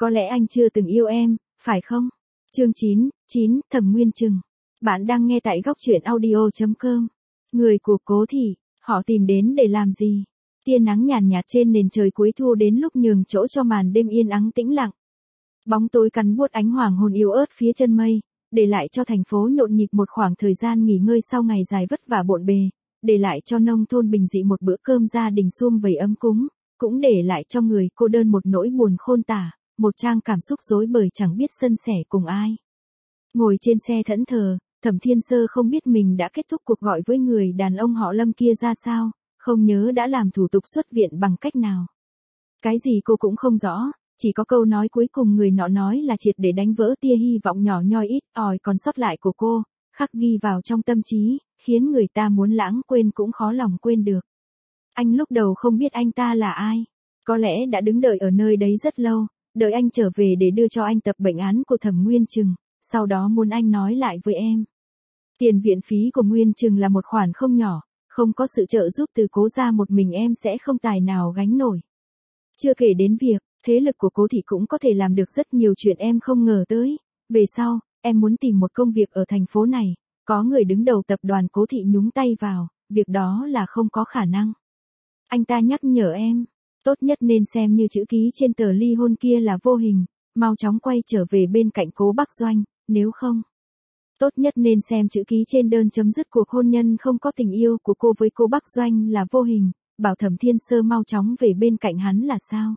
Có lẽ anh chưa từng yêu em, phải không? Chương 9, Thẩm Nguyên Trừng. Bạn đang nghe tại góc truyện audio.com. Người của Cố Thị, họ tìm đến để làm gì? Tia nắng nhàn nhạt trên nền trời cuối thu đến lúc nhường chỗ cho màn đêm yên ắng tĩnh lặng. Bóng tối cắn buốt ánh hoàng hôn yếu ớt phía chân mây, để lại cho thành phố nhộn nhịp một khoảng thời gian nghỉ ngơi sau ngày dài vất vả bộn bề, để lại cho nông thôn bình dị một bữa cơm gia đình sum vầy ấm cúng, cũng để lại cho người cô đơn một nỗi buồn khôn tả, một trang cảm xúc rối bời chẳng biết xân sẻ cùng ai. Ngồi trên xe thẫn thờ, Thẩm Thiên Sơ không biết mình đã kết thúc cuộc gọi với người đàn ông họ Lâm kia ra sao, không nhớ đã làm thủ tục xuất viện bằng cách nào. Cái gì cô cũng không rõ, chỉ có câu nói cuối cùng người nọ nói là triệt để đánh vỡ tia hy vọng nhỏ nhoi ít ỏi còn sót lại của cô, khắc ghi vào trong tâm trí, khiến người ta muốn lãng quên cũng khó lòng quên được. Anh lúc đầu không biết anh ta là ai, có lẽ đã đứng đợi ở nơi đấy rất lâu, đợi anh trở về để đưa cho anh tập bệnh án của Thẩm Nguyên Trừng, sau đó muốn anh nói lại với em. Tiền viện phí của Nguyên Trừng là một khoản không nhỏ, không có sự trợ giúp từ Cố gia một mình em sẽ không tài nào gánh nổi. Chưa kể đến việc, thế lực của Cố Thị cũng có thể làm được rất nhiều chuyện em không ngờ tới. Về sau, em muốn tìm một công việc ở thành phố này, có người đứng đầu tập đoàn Cố Thị nhúng tay vào, việc đó là không có khả năng. Anh ta nhắc nhở em, tốt nhất nên xem như chữ ký trên tờ ly hôn kia là vô hình, mau chóng quay trở về bên cạnh Cố Bắc Doanh, nếu không. Tốt nhất nên xem chữ ký trên đơn chấm dứt cuộc hôn nhân không có tình yêu của cô với Cố Bắc Doanh là vô hình, bảo Thẩm Thiên Sơ mau chóng về bên cạnh hắn là sao?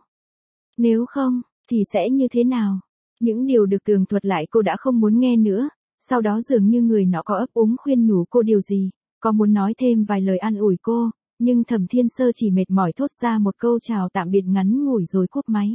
Nếu không, thì sẽ như thế nào? Những điều được tường thuật lại cô đã không muốn nghe nữa, sau đó dường như người nọ có ấp úng khuyên nhủ cô điều gì, có muốn nói thêm vài lời an ủi cô, nhưng Thẩm Thiên Sơ chỉ mệt mỏi thốt ra một câu chào tạm biệt ngắn ngủi rồi cúp máy.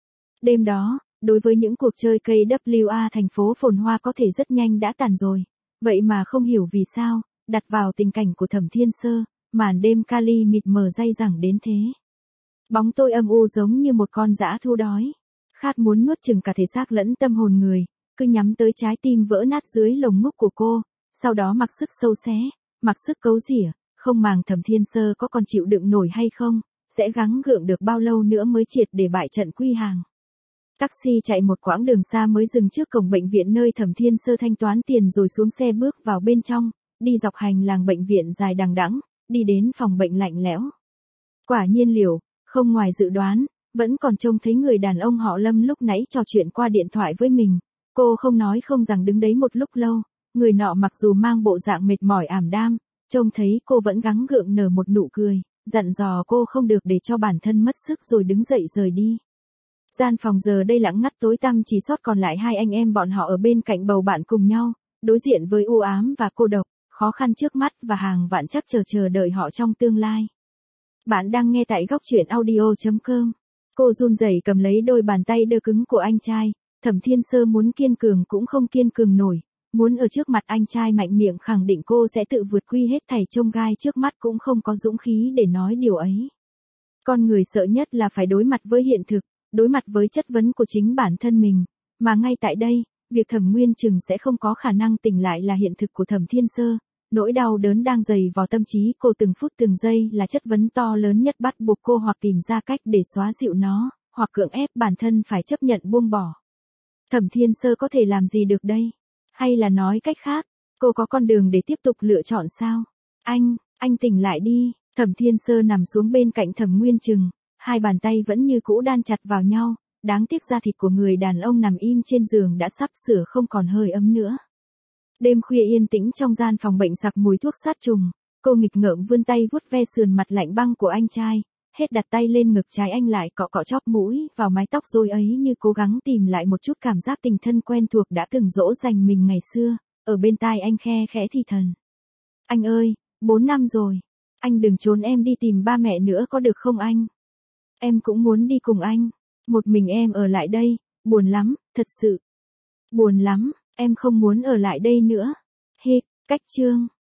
Đêm đó, đối với những cuộc chơi KWA thành phố phồn hoa có thể rất nhanh đã tàn rồi, vậy mà không hiểu vì sao, đặt vào tình cảnh của Thẩm Thiên Sơ, màn đêm kali mịt mờ day dẳng đến thế. Bóng tôi âm u giống như một con dã thú đói, khát muốn nuốt chửng cả thể xác lẫn tâm hồn người, cứ nhắm tới trái tim vỡ nát dưới lồng ngực của cô, sau đó mặc sức sâu xé, mặc sức cấu rỉa, không màng Thẩm Thiên Sơ có còn chịu đựng nổi hay không, sẽ gắng gượng được bao lâu nữa mới triệt để bại trận quy hàng. Taxi chạy một quãng đường xa mới dừng trước cổng bệnh viện nơi Thẩm Thiên Sơ thanh toán tiền rồi xuống xe bước vào bên trong, đi dọc hành lang bệnh viện dài đằng đẵng, đi đến phòng bệnh lạnh lẽo. Quả nhiên không ngoài dự đoán, vẫn còn trông thấy người đàn ông họ Lâm lúc nãy trò chuyện qua điện thoại với mình. Cô không nói không rằng đứng đấy một lúc lâu, người nọ mặc dù mang bộ dạng mệt mỏi ảm đam, trông thấy cô vẫn gắng gượng nở một nụ cười, dặn dò cô không được để cho bản thân mất sức rồi đứng dậy rời đi. Gian phòng giờ đây lặng ngắt tối tăm chỉ sót còn lại hai anh em bọn họ ở bên cạnh bầu bạn cùng nhau, đối diện với u ám và cô độc, khó khăn trước mắt và hàng vạn chắc chờ đợi họ trong tương lai. Bạn đang nghe tại góc truyện audio.com. Cô run rẩy cầm lấy đôi bàn tay đơ cứng của anh trai, Thẩm Thiên Sơ muốn kiên cường cũng không kiên cường nổi, muốn ở trước mặt anh trai mạnh miệng khẳng định cô sẽ tự vượt quy hết thảy chông gai trước mắt cũng không có dũng khí để nói điều ấy. Con người sợ nhất là phải đối mặt với hiện thực, đối mặt với chất vấn của chính bản thân mình, mà ngay tại đây, việc Thẩm Nguyên Trừng sẽ không có khả năng tỉnh lại là hiện thực của Thẩm Thiên Sơ. Nỗi đau đớn đang dày vào tâm trí cô từng phút từng giây là chất vấn to lớn nhất bắt buộc cô hoặc tìm ra cách để xóa dịu nó, hoặc cưỡng ép bản thân phải chấp nhận buông bỏ. Thẩm Thiên Sơ có thể làm gì được đây? Hay là nói cách khác, cô có con đường để tiếp tục lựa chọn sao? Anh tỉnh lại đi. Thẩm Thiên Sơ nằm xuống bên cạnh Thẩm Nguyên Trừng, hai bàn tay vẫn như cũ đan chặt vào nhau, đáng tiếc da thịt của người đàn ông nằm im trên giường đã sắp sửa không còn hơi ấm nữa. Đêm khuya yên tĩnh trong gian phòng bệnh sặc mùi thuốc sát trùng, cô nghịch ngợm vươn tay vuốt ve sườn mặt lạnh băng của anh trai, hết đặt tay lên ngực trái anh lại cọ cọ chóp mũi vào mái tóc rối ấy như cố gắng tìm lại một chút cảm giác tình thân quen thuộc đã từng dỗ dành mình ngày xưa, ở bên tai anh khe khẽ thì thầm. Anh ơi, 4 năm rồi, anh đừng trốn em đi tìm ba mẹ nữa có được không anh? Em cũng muốn đi cùng anh, một mình em ở lại đây, buồn lắm, thật sự. Buồn lắm. Em không muốn ở lại đây nữa. Cách chương.